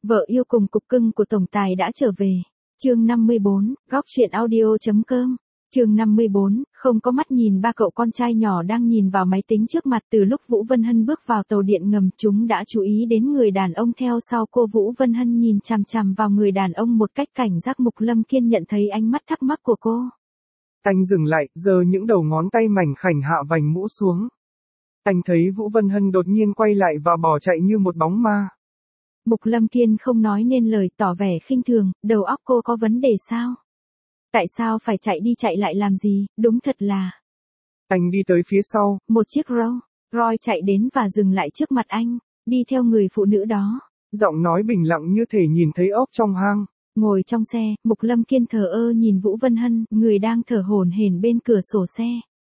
Vợ yêu cùng cục cưng của tổng tài đã trở về. Chương 54, góc truyện audio.com. Chương 54, không có mắt nhìn ba cậu con trai nhỏ đang nhìn vào máy tính trước mặt. Từ lúc Vũ Vân Hân bước vào tàu điện ngầm, chúng đã chú ý đến người đàn ông theo sau cô. Vũ Vân Hân nhìn chằm chằm vào người đàn ông một cách cảnh giác. Mục Lâm Kiên nhận thấy ánh mắt thắc mắc của cô. Anh dừng lại, giơ những đầu ngón tay mảnh khảnh hạ vành mũ xuống. Anh thấy Vũ Vân Hân đột nhiên quay lại và bỏ chạy như một bóng ma. Mục Lâm Kiên không nói nên lời, tỏ vẻ khinh thường. Đầu óc cô có vấn đề sao? Tại sao phải chạy đi chạy lại làm gì? Đúng thật là... Anh đi tới phía sau. Một chiếc Rolls Royce chạy đến và dừng lại trước mặt anh, đi theo người phụ nữ đó. Giọng nói bình lặng như thể nhìn thấy ốc trong hang. Ngồi trong xe, Mục Lâm Kiên thờ ơ nhìn Vũ Vân Hân, người đang thở hổn hển bên cửa sổ xe.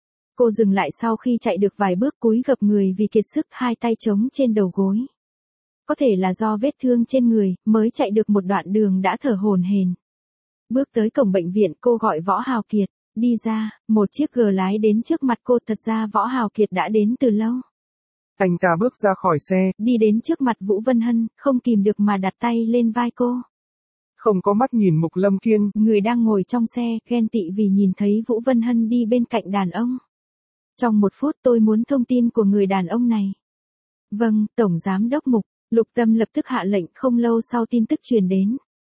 Cô dừng lại sau khi chạy được vài bước, cúi gập người vì kiệt sức, hai tay chống trên đầu gối. Có thể là do vết thương trên người, mới chạy được một đoạn đường đã thở hổn hển. Bước tới cổng bệnh viện, cô gọi Võ Hào Kiệt. Đi ra, một chiếc G lái đến trước mặt cô. Thật ra Võ Hào Kiệt đã đến từ lâu. Anh ta bước ra khỏi xe, đi đến trước mặt Vũ Vân Hân, không kìm được mà đặt tay lên vai cô. Không có mắt nhìn Mục Lâm Kiên, người đang ngồi trong xe, ghen tị vì nhìn thấy Vũ Vân Hân đi bên cạnh đàn ông. Trong một phút, tôi muốn thông tin của người đàn ông này. Vâng, Tổng Giám đốc Mục. Lục Tâm lập tức hạ lệnh. Không lâu sau tin tức truyền đến.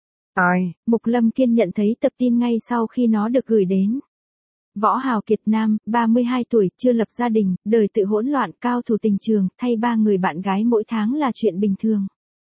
Ai? Mục Lâm Kiên nhận thấy tập tin ngay sau khi nó được gửi đến. Võ Hào Kiệt, nam, 32 tuổi, chưa lập gia đình, đời tự hỗn loạn, cao thủ tình trường, thay 3 người bạn gái mỗi tháng là chuyện bình thường.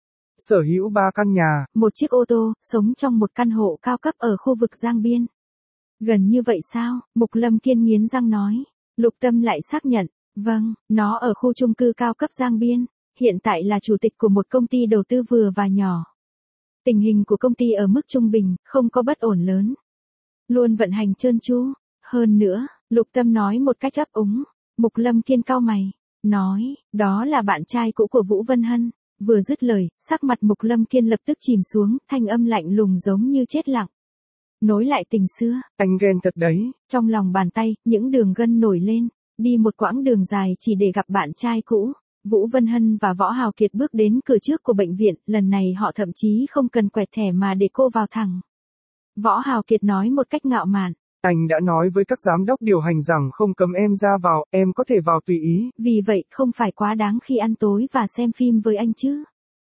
Sở hữu 3 căn nhà, một chiếc ô tô, sống trong một căn hộ cao cấp ở khu vực Giang Biên. Gần như vậy sao? Mục Lâm Kiên nghiến răng nói. Lục Tâm lại xác nhận. Vâng, nó ở khu chung cư cao cấp Giang Biên. Hiện tại là chủ tịch của một công ty đầu tư vừa và nhỏ. Tình hình của công ty ở mức trung bình, không có bất ổn lớn. Luôn vận hành trơn tru. Hơn nữa, Lục Tâm nói một cách ấp úng. Mục Lâm Kiên cau mày. Nói, đó là bạn trai cũ của Vũ Vân Hân. Vừa dứt lời, sắc mặt Mục Lâm Kiên lập tức chìm xuống, thanh âm lạnh lùng giống như chết lặng. Nối lại tình xưa. Anh ghen thật đấy. Trong lòng bàn tay, những đường gân nổi lên. Đi một quãng đường dài chỉ để gặp bạn trai cũ. Vũ Vân Hân và Võ Hào Kiệt bước đến cửa trước của bệnh viện. Lần này họ thậm chí không cần quẹt thẻ mà để cô vào thẳng. Võ Hào Kiệt nói một cách ngạo mạn. Anh đã nói với các giám đốc điều hành rằng không cấm em ra vào, em có thể vào tùy ý. Vì vậy, không phải quá đáng khi ăn tối và xem phim với anh chứ?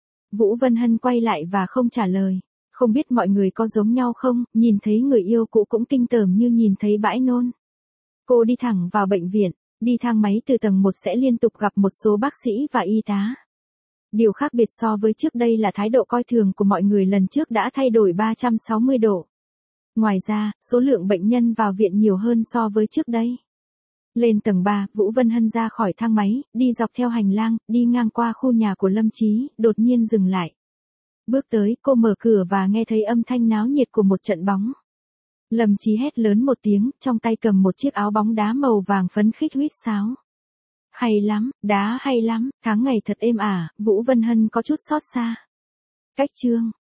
Vũ Vân Hân quay lại và không trả lời. Không biết mọi người có giống nhau không, nhìn thấy người yêu cũ cũng kinh tởm như nhìn thấy bãi nôn. Cô đi thẳng vào bệnh viện, đi thang máy từ tầng 1 sẽ liên tục gặp một số bác sĩ và y tá. Điều khác biệt so với trước đây là thái độ coi thường của mọi người lần trước đã thay đổi 360 độ. Ngoài ra, số lượng bệnh nhân vào viện nhiều hơn so với trước đây. Lên tầng 3, Vũ Vân Hân ra khỏi thang máy, đi dọc theo hành lang, đi ngang qua khu nhà của Lâm Chí, đột nhiên dừng lại. Bước tới, cô mở cửa và nghe thấy âm thanh náo nhiệt của một trận bóng. Lâm Chí hét lớn một tiếng, trong tay cầm một chiếc áo bóng đá màu vàng phấn khích huýt sáo. Hay lắm, đá hay lắm, tháng ngày thật êm ả. Vũ Vân Hân có chút xót xa. Cách chương